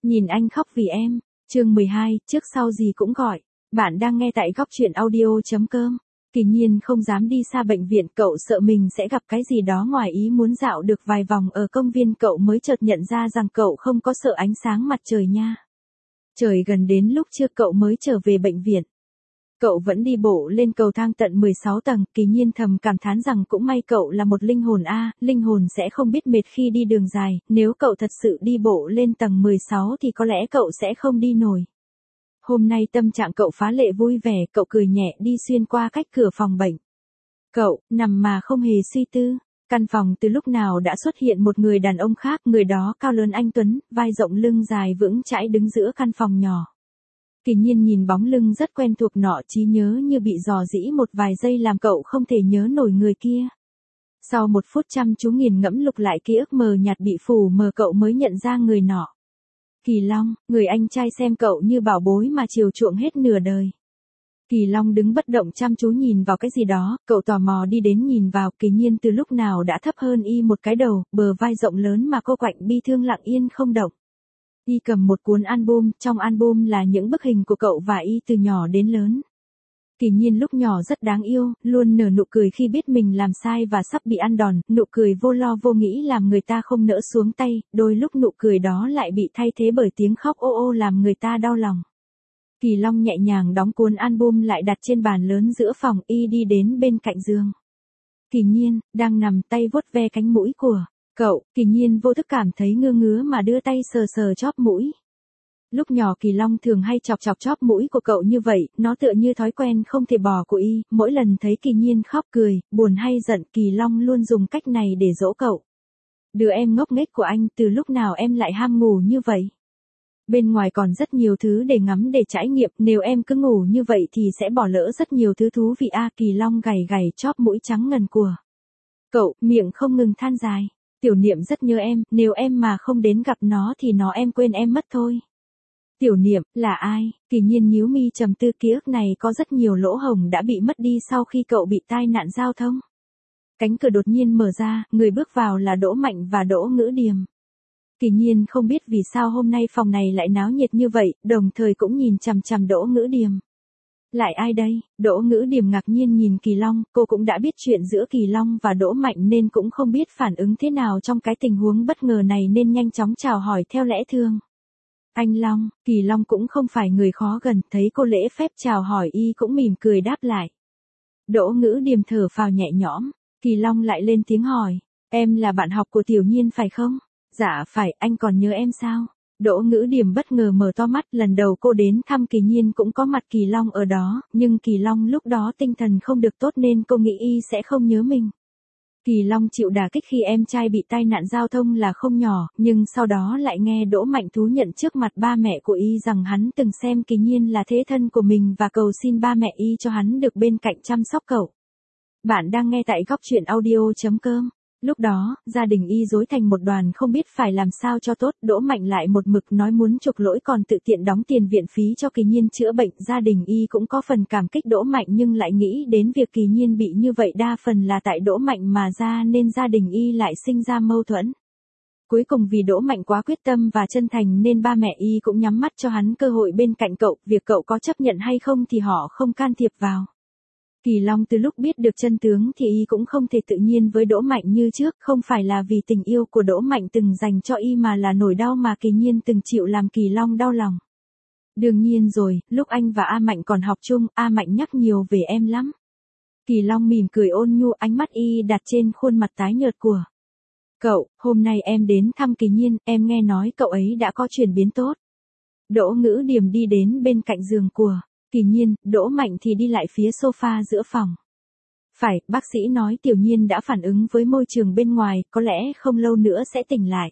Nhìn anh khóc vì em. Chương 12, trước sau gì cũng gọi. Bạn đang nghe tại góc truyện audio.com. Kỳ Nhiên không dám đi xa bệnh viện, cậu sợ mình sẽ gặp cái gì đó ngoài ý muốn. Dạo được vài vòng ở công viên cậu mới chợt nhận ra rằng cậu không có sợ ánh sáng mặt trời nha. Trời gần đến lúc trưa cậu mới trở về bệnh viện. Cậu vẫn đi bộ lên cầu thang tận 16 tầng, Kỳ Nhiên thầm cảm thán rằng cũng may cậu là một linh hồn a, linh hồn sẽ không biết mệt khi đi đường dài, nếu cậu thật sự đi bộ lên tầng 16 thì có lẽ cậu sẽ không đi nổi. Hôm nay tâm trạng cậu phá lệ vui vẻ, cậu cười nhẹ đi xuyên qua cách cửa phòng bệnh. Cậu nằm mà không hề suy tư. Căn phòng từ lúc nào đã xuất hiện một người đàn ông khác, người đó cao lớn anh tuấn, vai rộng lưng dài vững chãi đứng giữa căn phòng nhỏ. Kỳ Nhiên nhìn bóng lưng rất quen thuộc nọ, trí nhớ như bị rò rĩ một vài giây làm cậu không thể nhớ nổi người kia. Sau một phút chăm chú nghiền ngẫm lục lại ký ức mờ nhạt bị phủ mờ, cậu mới nhận ra người nọ. Kỳ Long, người anh trai xem cậu như bảo bối mà chiều chuộng hết nửa đời. Kỳ Long đứng bất động chăm chú nhìn vào cái gì đó, cậu tò mò đi đến nhìn vào. Kỳ Nhiên từ lúc nào đã thấp hơn y một cái đầu, bờ vai rộng lớn mà cô quạnh bi thương lặng yên không động. Y cầm một cuốn album, trong album là những bức hình của cậu và y từ nhỏ đến lớn. Kỳ Nhiên lúc nhỏ rất đáng yêu, luôn nở nụ cười khi biết mình làm sai và sắp bị ăn đòn, nụ cười vô lo vô nghĩ làm người ta không nỡ xuống tay, đôi lúc nụ cười đó lại bị thay thế bởi tiếng khóc ô ô làm người ta đau lòng. Kỳ Long nhẹ nhàng đóng cuốn album lại đặt trên bàn lớn giữa phòng, y đi đến bên cạnh giường. Kỳ Nhiên đang nằm, tay vuốt ve cánh mũi của cậu. Kỳ Nhiên vô thức cảm thấy ngứa ngứa mà đưa tay sờ sờ chóp mũi. Lúc nhỏ Kỳ Long thường hay chọc chọc chóp mũi của cậu như vậy, nó tựa như thói quen không thể bỏ của y, mỗi lần thấy Kỳ Nhiên khóc cười, buồn hay giận, Kỳ Long luôn dùng cách này để dỗ cậu. Đứa em ngốc nghếch của anh, từ lúc nào em lại ham ngủ như vậy? Bên ngoài còn rất nhiều thứ để ngắm để trải nghiệm, nếu em cứ ngủ như vậy thì sẽ bỏ lỡ rất nhiều thứ thú vị a. Kỳ Long gảy gảy chóp mũi trắng ngần của cậu, miệng không ngừng than dài. Tiểu Niệm rất nhớ em, nếu em mà không đến gặp nó thì em quên em mất thôi. Tiểu Niệm, là ai? Kỳ Nhiên nhíu mi trầm tư, ký ức này có rất nhiều lỗ hổng đã bị mất đi sau khi cậu bị tai nạn giao thông. Cánh cửa đột nhiên mở ra, người bước vào là Đỗ Mạnh và Đỗ Ngữ Điềm. Kỳ Nhiên không biết vì sao hôm nay phòng này lại náo nhiệt như vậy, đồng thời cũng nhìn chằm chằm Đỗ Ngữ Điềm. Lại ai đây? Đỗ Ngữ Điềm ngạc nhiên nhìn Kỳ Long, cô cũng đã biết chuyện giữa Kỳ Long và Đỗ Mạnh nên cũng không biết phản ứng thế nào trong cái tình huống bất ngờ này nên nhanh chóng chào hỏi theo lẽ thường. Anh Long. Kỳ Long cũng không phải người khó gần, thấy cô lễ phép chào hỏi y cũng mỉm cười đáp lại. Đỗ Ngữ Điềm thở phào nhẹ nhõm. Kỳ Long lại lên tiếng hỏi, em là bạn học của Tiểu Nhiên phải không? Dạ phải, anh còn nhớ em sao? Đỗ Ngữ Điềm bất ngờ mở to mắt, lần đầu cô đến thăm Kỳ Nhiên cũng có mặt Kỳ Long ở đó, nhưng Kỳ Long lúc đó tinh thần không được tốt nên cô nghĩ y sẽ không nhớ mình. Kỳ Long chịu đả kích khi em trai bị tai nạn giao thông là không nhỏ, nhưng sau đó lại nghe Đỗ Mạnh thú nhận trước mặt ba mẹ của y rằng hắn từng xem Kỳ Nhiên là thế thân của mình và cầu xin ba mẹ y cho hắn được bên cạnh chăm sóc cậu. Bạn đang nghe tại góc truyện audio.com. Lúc đó, gia đình y rối thành một đoàn không biết phải làm sao cho tốt, Đỗ Mạnh lại một mực nói muốn chuộc lỗi còn tự tiện đóng tiền viện phí cho Kỳ Nhiên chữa bệnh. Gia đình y cũng có phần cảm kích Đỗ Mạnh nhưng lại nghĩ đến việc Kỳ Nhiên bị như vậy đa phần là tại Đỗ Mạnh mà ra nên gia đình y lại sinh ra mâu thuẫn. Cuối cùng vì Đỗ Mạnh quá quyết tâm và chân thành nên ba mẹ y cũng nhắm mắt cho hắn cơ hội bên cạnh cậu, việc cậu có chấp nhận hay không thì họ không can thiệp vào. Kỳ Long từ lúc biết được chân tướng thì y cũng không thể tự nhiên với Đỗ Mạnh như trước, không phải là vì tình yêu của Đỗ Mạnh từng dành cho y mà là nỗi đau mà Kỳ Nhiên từng chịu làm Kỳ Long đau lòng. Đương nhiên rồi, lúc anh và A Mạnh còn học chung, A Mạnh nhắc nhiều về em lắm. Kỳ Long mỉm cười ôn nhu, ánh mắt y đặt trên khuôn mặt tái nhợt của cậu. Hôm nay em đến thăm Kỳ Nhiên, em nghe nói cậu ấy đã có chuyển biến tốt. Đỗ Ngữ Điềm đi đến bên cạnh giường của Kỳ Nhiên, Đỗ Mạnh thì đi lại phía sofa giữa phòng. Phải, bác sĩ nói Tiểu Nhiên đã phản ứng với môi trường bên ngoài, có lẽ không lâu nữa sẽ tỉnh lại.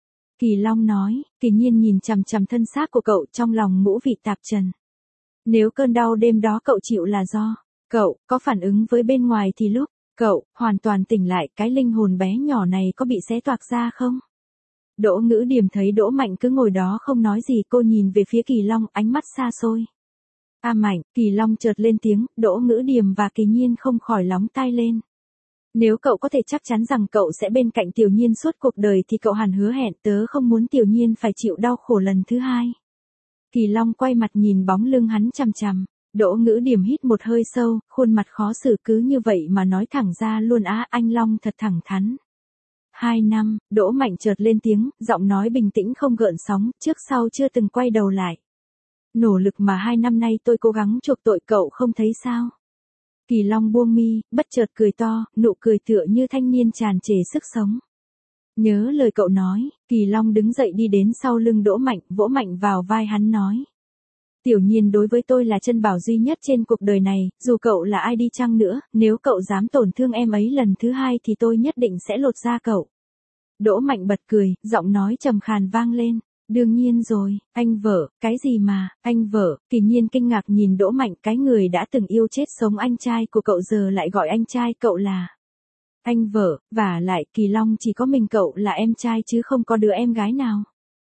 Kỳ Long nói. Kỳ Nhiên nhìn chằm chằm thân xác của cậu, trong lòng ngũ vị tạp trần. Nếu cơn đau đêm đó cậu chịu là do cậu có phản ứng với bên ngoài thì lúc cậu hoàn toàn tỉnh lại, cái linh hồn bé nhỏ này có bị xé toạc ra không? Đỗ Ngữ Điềm thấy Đỗ Mạnh cứ ngồi đó không nói gì, cô nhìn về phía Kỳ Long, ánh mắt xa xôi. A Mạnh. Kỳ Long chợt lên tiếng, Đỗ Ngữ Điềm và Kỳ Nhiên không khỏi lóng tai lên. Nếu cậu có thể chắc chắn rằng cậu sẽ bên cạnh Tiểu Nhiên suốt cuộc đời thì cậu hẳn hứa hẹn tớ không muốn Tiểu Nhiên phải chịu đau khổ lần thứ hai. Kỳ Long quay mặt nhìn bóng lưng hắn chằm chằm. Đỗ Ngữ Điểm hít một hơi sâu, khuôn mặt khó xử cứ như vậy mà nói thẳng ra luôn á, anh Long thật thẳng thắn. 2 năm, Đỗ Mạnh chợt lên tiếng, giọng nói bình tĩnh không gợn sóng, trước sau chưa từng quay đầu lại. Nỗ lực mà 2 năm nay tôi cố gắng chuộc tội cậu không thấy sao? Kỳ Long buông mi, bất chợt cười to, nụ cười tựa như thanh niên tràn trề sức sống. Nhớ lời cậu nói, Kỳ Long đứng dậy đi đến sau lưng Đỗ Mạnh, vỗ mạnh vào vai hắn nói. Tiểu Nhiên đối với tôi là chân bảo duy nhất trên cuộc đời này, dù cậu là ai đi chăng nữa, nếu cậu dám tổn thương em ấy lần thứ hai thì tôi nhất định sẽ lột da cậu. Đỗ Mạnh bật cười, giọng nói trầm khàn vang lên. Đương nhiên rồi, anh vợ, cái gì mà, anh vợ, Kỳ Nhiên kinh ngạc nhìn Đỗ Mạnh, cái người đã từng yêu chết sống anh trai của cậu giờ lại gọi anh trai cậu là anh vợ, và lại Kỳ Long chỉ có mình cậu là em trai chứ không có đứa em gái nào.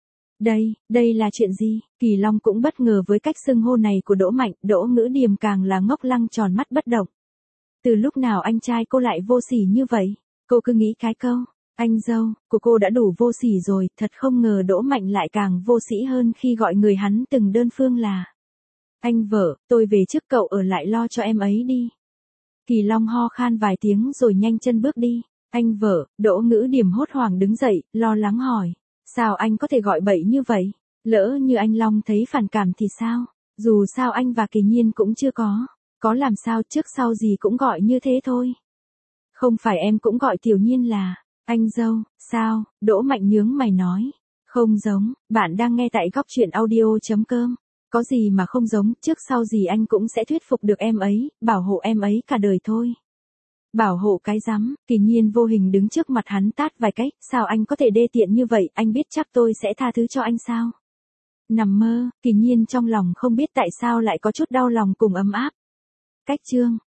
Đây là chuyện gì? Kỳ Long cũng bất ngờ với cách xưng hô này của Đỗ Mạnh, Đỗ Ngữ Điềm càng là ngốc lăng tròn mắt bất động. Từ lúc nào anh trai cô lại vô sỉ như vậy? Cô cứ nghĩ cái câu, anh dâu, của cô đã đủ vô sỉ rồi, thật không ngờ Đỗ Mạnh lại càng vô sĩ hơn khi gọi người hắn từng đơn phương là anh vợ, tôi về trước cậu ở lại lo cho em ấy đi. Kỳ Long ho khan vài tiếng rồi nhanh chân bước đi. Anh vợ, Đỗ Ngữ Điềm hốt hoảng đứng dậy, lo lắng hỏi. Sao anh có thể gọi bậy như vậy? Lỡ như anh Long thấy phản cảm thì sao? Dù sao anh và Kỳ Nhiên cũng chưa có làm sao trước sau gì cũng gọi như thế thôi. Không phải em cũng gọi Tiểu Nhiên là anh dâu, sao? Đỗ Mạnh nhướng mày nói. Không giống, bạn đang nghe tại góc truyện audio.com. Có gì mà không giống, trước sau gì anh cũng sẽ thuyết phục được em ấy, bảo hộ em ấy cả đời thôi. Bảo hộ cái rắm, Kỳ Nhiên vô hình đứng trước mặt hắn tát vài cái, sao anh có thể đê tiện như vậy, anh biết chắc tôi sẽ tha thứ cho anh sao? Nằm mơ, Kỳ Nhiên trong lòng không biết tại sao lại có chút đau lòng cùng ấm áp. Cách chương